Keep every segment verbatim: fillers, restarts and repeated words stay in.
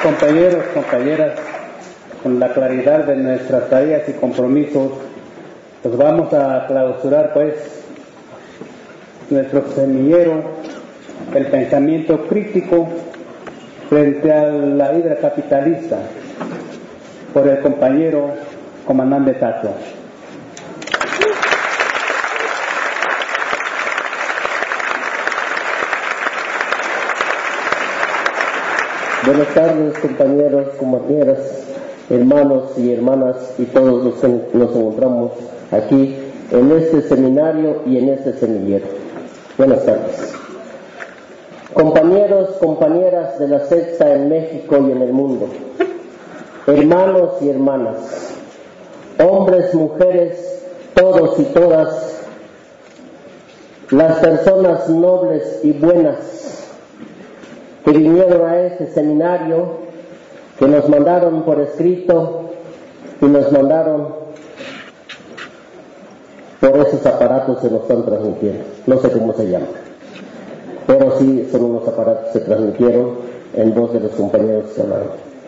Compañeros, compañeras, con la claridad de nuestras tareas y compromisos, pues vamos a clausurar pues nuestro semillero, el pensamiento crítico frente a la hidra capitalista, por el compañero comandante Tato. Buenas tardes, compañeros, compañeras, hermanos y hermanas y todos los que nos encontramos aquí en este seminario y en este semillero. Buenas tardes. Compañeros, compañeras de la Sexta en México y en el mundo, hermanos y hermanas, hombres, mujeres, todos y todas, las personas nobles y buenas que vinieron a este seminario, que nos mandaron por escrito y nos mandaron por esos aparatos que nos están transmitiendo. No sé cómo se llama, pero sí son unos aparatos que se transmitieron en voz de los compañeros que hablaron.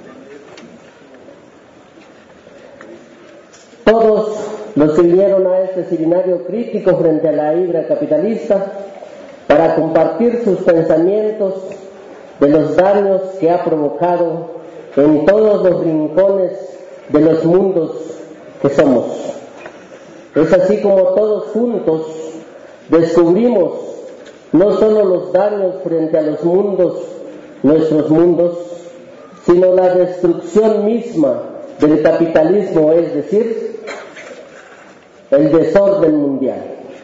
Todos los que vinieron a este seminario crítico frente a la hidra capitalista para compartir sus pensamientos de los daños que ha provocado en todos los rincones de los mundos que somos. Es así como todos juntos descubrimos no solo los daños frente a los mundos, nuestros mundos, sino la destrucción misma del capitalismo, es decir, el desorden mundial.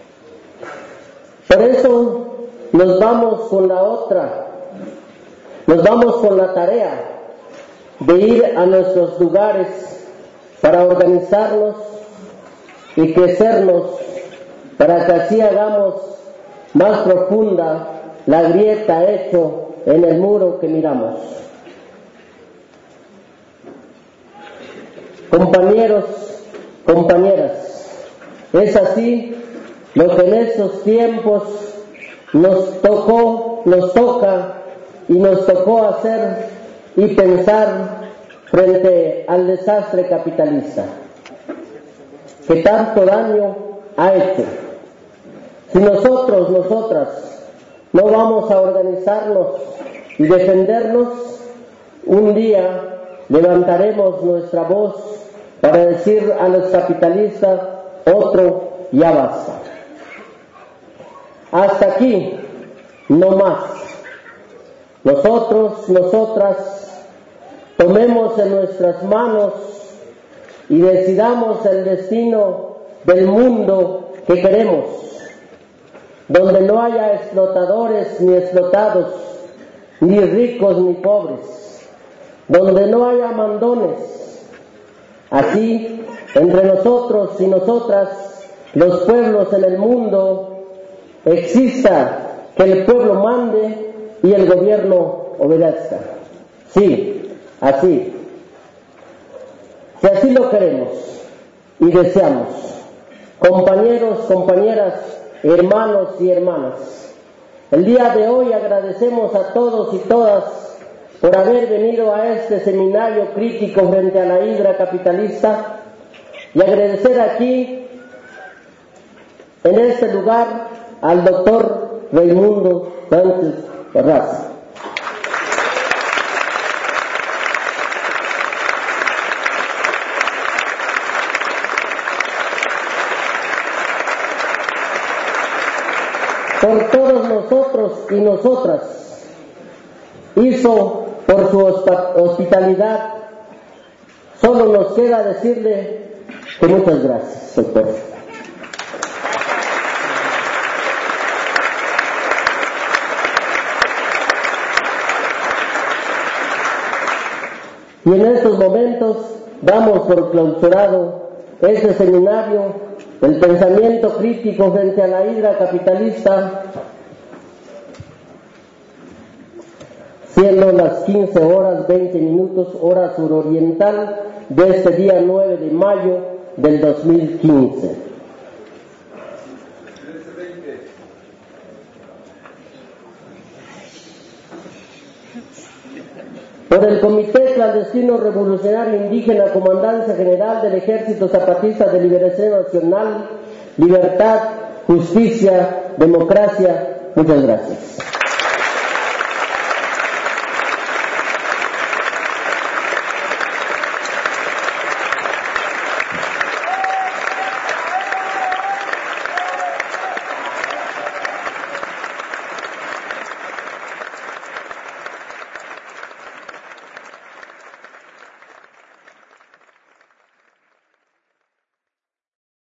Por eso nos vamos con la otra Nos vamos con la tarea de ir a nuestros lugares para organizarnos y crecernos, para que así hagamos más profunda la grieta hecho en el muro que miramos. Compañeros, compañeras, es así lo que en estos tiempos nos tocó, nos toca y nos tocó hacer y pensar frente al desastre capitalista que tanto daño ha hecho. Si nosotros, nosotras, no vamos a organizarnos y defendernos, un día levantaremos nuestra voz para decir a los capitalistas: otro, ya basta. Hasta aquí, no más. Nosotros, nosotras, tomemos en nuestras manos y decidamos el destino del mundo que queremos, donde no haya explotadores ni explotados, ni ricos ni pobres, donde no haya mandones. Así, entre nosotros y nosotras, los pueblos en el mundo, exista que el pueblo mande y el gobierno obedezca. Sí, así. Si así lo queremos y deseamos, compañeros, compañeras, hermanos y hermanas, el día de hoy agradecemos a todos y todas por haber venido a este seminario crítico frente a la hidra capitalista y agradecer aquí, en este lugar, al doctor Raimundo Sánchez Terraza. Por todos nosotros y nosotras, hizo por su hospitalidad. Solo nos queda decirle que muchas gracias, doctor. Y en estos momentos damos por clausurado este seminario, el pensamiento crítico frente a la hidra capitalista, siendo las quince horas veinte minutos hora suroriental de este día nueve de mayo del dos mil quince. por el Comité Clandestino Revolucionario Indígena, Comandancia General del Ejército Zapatista de Liberación Nacional, libertad, justicia, democracia. Muchas gracias.